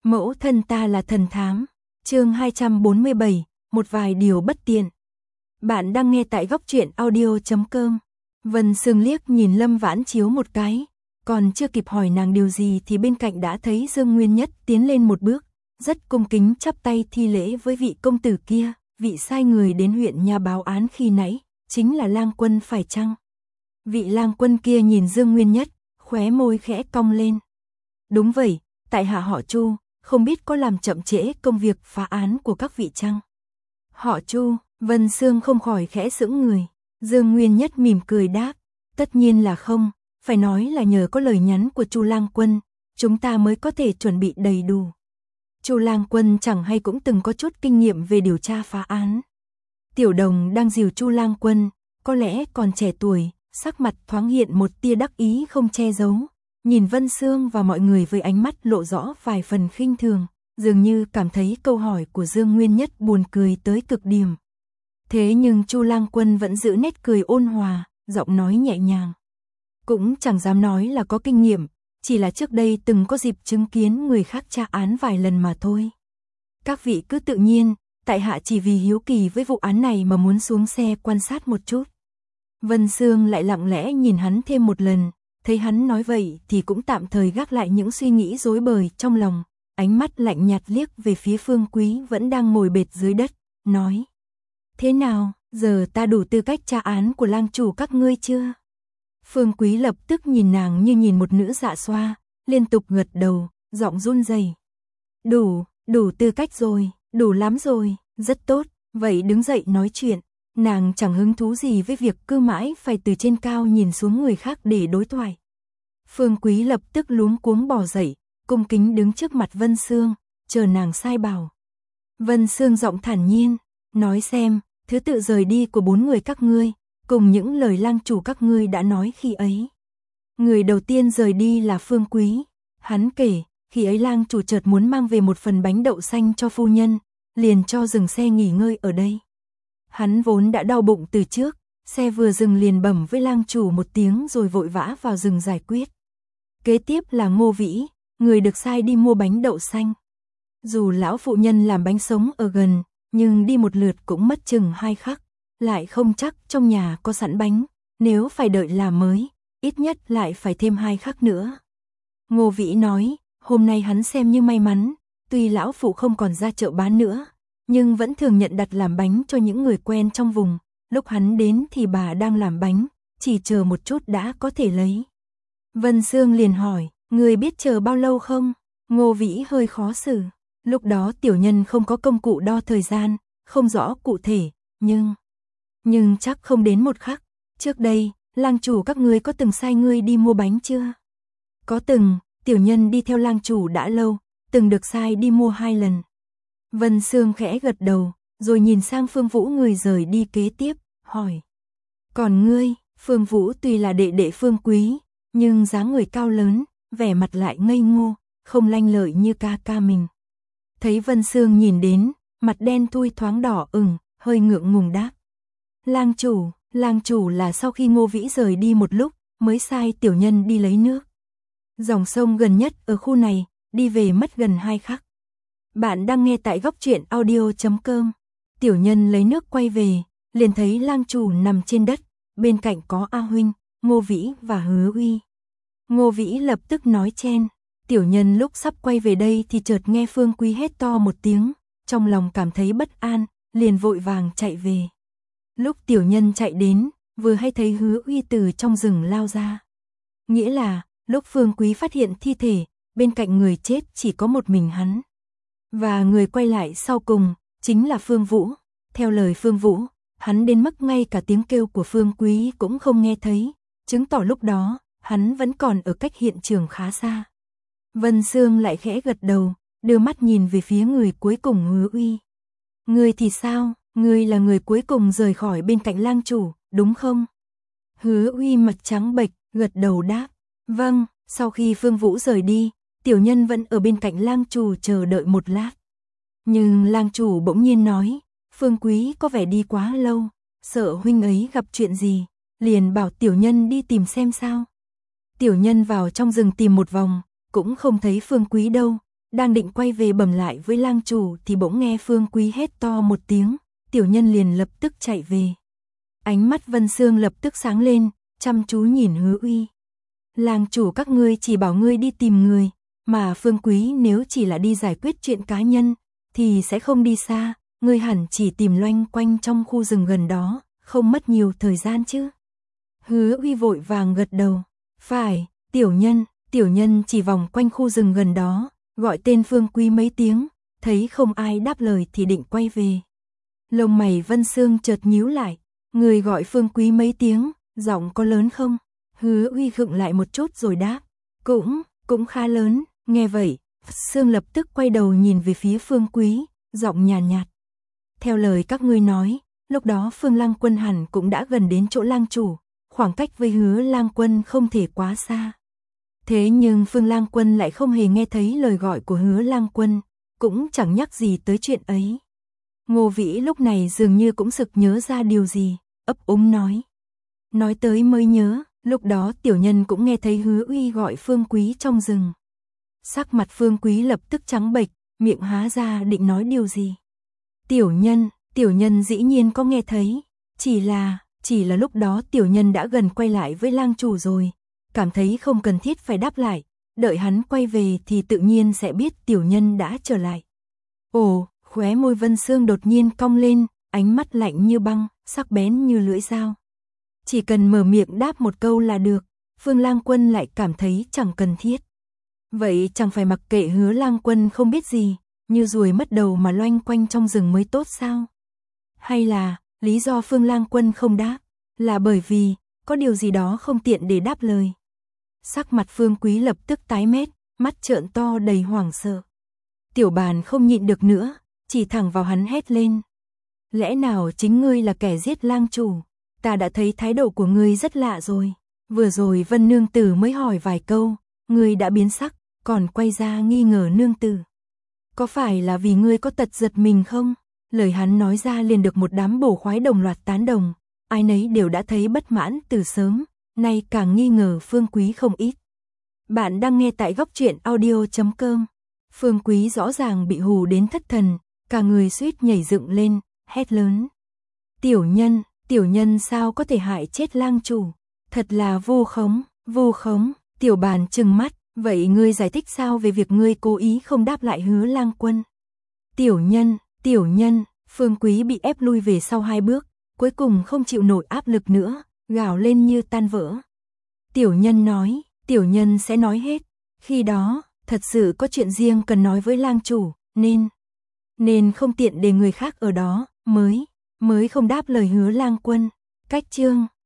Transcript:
Mẫu thân ta là thần thám. Chương 247, một vài điều bất tiện. Bạn đang nghe tại góc truyện audio.com. Vân Sương liếc nhìn Lâm Vãn Chiếu một cái, còn chưa kịp hỏi nàng điều gì thì bên cạnh đã thấy Dương Nguyên Nhất tiến lên một bước, rất cung kính chắp tay thi lễ với vị công tử kia, vị sai người đến huyện nhà báo án khi nãy, chính là Lang Quân phải chăng? Vị Lang Quân kia nhìn Dương Nguyên Nhất, khóe môi khẽ cong lên. Đúng vậy, tại hạ họ Chu, không biết có làm chậm trễ công việc phá án của các vị chăng? Họ Chu, Vân Sương không khỏi khẽ sững người. Dương Nguyên Nhất mỉm cười đáp, tất nhiên là không, phải nói là nhờ có lời nhắn của Chu Lang Quân, chúng ta mới có thể chuẩn bị đầy đủ. Chu Lang Quân chẳng hay cũng từng có chút kinh nghiệm về điều tra phá án. Tiểu Đồng đang dìu Chu Lang Quân, có lẽ còn trẻ tuổi, sắc mặt thoáng hiện một tia đắc ý không che giấu, nhìn Vân Sương và mọi người với ánh mắt lộ rõ vài phần khinh thường, dường như cảm thấy câu hỏi của Dương Nguyên Nhất buồn cười tới cực điểm. Thế nhưng Chu Lang Quân vẫn giữ nét cười ôn hòa, giọng nói nhẹ nhàng. Cũng chẳng dám nói là có kinh nghiệm, chỉ là trước đây từng có dịp chứng kiến người khác tra án vài lần mà thôi. Các vị cứ tự nhiên, tại hạ chỉ vì hiếu kỳ với vụ án này mà muốn xuống xe quan sát một chút. Vân Sương lại lặng lẽ nhìn hắn thêm một lần, thấy hắn nói vậy thì cũng tạm thời gác lại những suy nghĩ rối bời trong lòng, ánh mắt lạnh nhạt liếc về phía Phương Quý vẫn đang ngồi bệt dưới đất, nói: Thế nào, giờ ta đủ tư cách tra án của lang chủ các ngươi chưa? Phương Quý lập tức nhìn nàng như nhìn một nữ dạ xoa, liên tục gật đầu, giọng run rẩy. Đủ tư cách rồi, đủ lắm rồi, rất tốt, vậy đứng dậy nói chuyện. Nàng chẳng hứng thú gì với việc cứ mãi phải từ trên cao nhìn xuống người khác để đối thoại. Phương Quý lập tức luống cuống bò dậy, cung kính đứng trước mặt Vân Sương, chờ nàng sai bảo. Vân Sương giọng thản nhiên, nói xem, thứ tự rời đi của 4 người các ngươi, cùng những lời lang chủ các ngươi đã nói khi ấy. Người đầu tiên rời đi là Phương Quý, hắn kể, khi ấy lang chủ chợt muốn mang về một phần bánh đậu xanh cho phu nhân, liền cho dừng xe nghỉ ngơi ở đây. Hắn vốn đã đau bụng từ trước, xe vừa dừng liền bẩm với lang chủ một tiếng rồi vội vã vào rừng giải quyết. Kế tiếp là Ngô Vĩ, người được sai đi mua bánh đậu xanh. Dù lão phụ nhân làm bánh sống ở gần, nhưng đi một lượt cũng mất chừng 2 khắc, lại không chắc trong nhà có sẵn bánh, nếu phải đợi làm mới, ít nhất lại phải thêm 2 khắc nữa. Ngô Vĩ nói, hôm nay hắn xem như may mắn, tuy lão phụ không còn ra chợ bán nữa, nhưng vẫn thường nhận đặt làm bánh cho những người quen trong vùng, lúc hắn đến thì bà đang làm bánh, chỉ chờ một chút đã có thể lấy. Vân Sương liền hỏi, người biết chờ bao lâu không? Ngô Vĩ hơi khó xử, lúc đó tiểu nhân không có công cụ đo thời gian, không rõ cụ thể, nhưng chắc không đến 1 khắc. Trước đây, lang chủ các ngươi có từng sai ngươi đi mua bánh chưa? Có từng, tiểu nhân đi theo lang chủ đã lâu, từng được sai đi mua 2 lần. Vân Sương khẽ gật đầu, rồi nhìn sang Phương Vũ người rời đi kế tiếp, hỏi. Còn ngươi? Phương Vũ tuy là đệ đệ Phương Quý, nhưng dáng người cao lớn, vẻ mặt lại ngây ngô, không lanh lợi như ca ca mình. Thấy Vân Sương nhìn đến, mặt đen thui thoáng đỏ ửng, hơi ngượng ngùng đáp. Lang chủ là sau khi Ngô Vĩ rời đi một lúc, mới sai tiểu nhân đi lấy nước. Dòng sông gần nhất ở khu này, đi về mất gần 2 khắc. Bạn đang nghe tại góc truyện audio.com. Tiểu nhân lấy nước quay về, liền thấy lang chủ nằm trên đất, bên cạnh có A Huynh, Ngô Vĩ và Hứa Uy. Ngô Vĩ lập tức nói chen, tiểu nhân lúc sắp quay về đây thì chợt nghe Phương Quý hét to một tiếng, trong lòng cảm thấy bất an, liền vội vàng chạy về. Lúc tiểu nhân chạy đến, vừa hay thấy Hứa Uy từ trong rừng lao ra. Nghĩa là, lúc Phương Quý phát hiện thi thể, bên cạnh người chết chỉ có một mình hắn. Và người quay lại sau cùng, chính là Phương Vũ. Theo lời Phương Vũ, hắn đến mức ngay cả tiếng kêu của Phương Quý cũng không nghe thấy, chứng tỏ lúc đó, hắn vẫn còn ở cách hiện trường khá xa. Vân Sương lại khẽ gật đầu, đưa mắt nhìn về phía người cuối cùng Hứa Uy. Ngươi thì sao? Ngươi là người cuối cùng rời khỏi bên cạnh lang chủ, đúng không? Hứa Uy mặt trắng bệch, gật đầu đáp. Vâng, sau khi Phương Vũ rời đi, tiểu nhân vẫn ở bên cạnh lang chủ chờ đợi một lát. Nhưng lang chủ bỗng nhiên nói, Phương Quý có vẻ đi quá lâu, sợ huynh ấy gặp chuyện gì, liền bảo tiểu nhân đi tìm xem sao. Tiểu nhân vào trong rừng tìm một vòng, cũng không thấy Phương Quý đâu, đang định quay về bẩm lại với lang chủ thì bỗng nghe Phương Quý hét to một tiếng, tiểu nhân liền lập tức chạy về. Ánh mắt Vân Sương lập tức sáng lên, chăm chú nhìn Hứa Uy. Lang chủ các ngươi chỉ bảo ngươi đi tìm người, mà Phương Quý nếu chỉ là đi giải quyết chuyện cá nhân, thì sẽ không đi xa, ngươi hẳn chỉ tìm loanh quanh trong khu rừng gần đó, không mất nhiều thời gian chứ. Hứa Uy vội vàng gật đầu, phải, tiểu nhân chỉ vòng quanh khu rừng gần đó, gọi tên Phương Quý mấy tiếng, thấy không ai đáp lời thì định quay về. Lông mày Vân Sương chợt nhíu lại, người gọi Phương Quý mấy tiếng, giọng có lớn không? Hứa Uy khựng lại một chút rồi đáp, cũng khá lớn. Nghe vậy, Sương lập tức quay đầu nhìn về phía Phương Quý, giọng nhàn nhạt. Theo lời các ngươi nói, lúc đó Phương Lang Quân hẳn cũng đã gần đến chỗ lang chủ, khoảng cách với Hứa Lang Quân không thể quá xa. Thế nhưng Phương Lang Quân lại không hề nghe thấy lời gọi của Hứa Lang Quân, cũng chẳng nhắc gì tới chuyện ấy. Ngô Vĩ lúc này dường như cũng sực nhớ ra điều gì, ấp úng nói. Nói tới mới nhớ, lúc đó tiểu nhân cũng nghe thấy Hứa Uy gọi Phương Quý trong rừng. Sắc mặt Phương Quý lập tức trắng bệch, miệng há ra định nói điều gì. Tiểu nhân dĩ nhiên có nghe thấy, chỉ là lúc đó tiểu nhân đã gần quay lại với lang chủ rồi, cảm thấy không cần thiết phải đáp lại, đợi hắn quay về thì tự nhiên sẽ biết tiểu nhân đã trở lại. Ồ, khóe môi Vân Sương đột nhiên cong lên, ánh mắt lạnh như băng, sắc bén như lưỡi dao. Chỉ cần mở miệng đáp một câu là được, Phương Lang Quân lại cảm thấy chẳng cần thiết. Vậy chẳng phải mặc kệ Hứa Lang Quân không biết gì, như ruồi mất đầu mà loanh quanh trong rừng mới tốt sao? Hay là, lý do Phương Lang Quân không đáp, là bởi vì, có điều gì đó không tiện để đáp lời. Sắc mặt Phương Quý lập tức tái mét, mắt trợn to đầy hoảng sợ. Tiểu Bàn không nhịn được nữa, chỉ thẳng vào hắn hét lên. Lẽ nào chính ngươi là kẻ giết lang chủ? Ta đã thấy thái độ của ngươi rất lạ rồi. Vừa rồi Vân nương tử mới hỏi vài câu, ngươi đã biến sắc, còn quay ra nghi ngờ nương tử. Có phải là vì ngươi có tật giật mình không? Lời hắn nói ra liền được một đám bổ khoái đồng loạt tán đồng, ai nấy đều đã thấy bất mãn từ sớm, nay càng nghi ngờ Phương Quý không ít. Bạn đang nghe tại góc truyện audio.com. Phương Quý rõ ràng bị hù đến thất thần, cả người suýt nhảy dựng lên, hét lớn. Tiểu nhân sao có thể hại chết lang chủ? Thật là vu khống. Tiểu Bàn trừng mắt, vậy ngươi giải thích sao về việc ngươi cố ý không đáp lại Hứa Lang Quân? Tiểu nhân, Phương Quý bị ép lui về sau 2 bước, cuối cùng không chịu nổi áp lực nữa, gào lên như tan vỡ. Tiểu nhân nói, tiểu nhân sẽ nói hết, khi đó, thật sự có chuyện riêng cần nói với lang chủ, nên không tiện để người khác ở đó, mới không đáp lời Hứa Lang Quân. Cách chương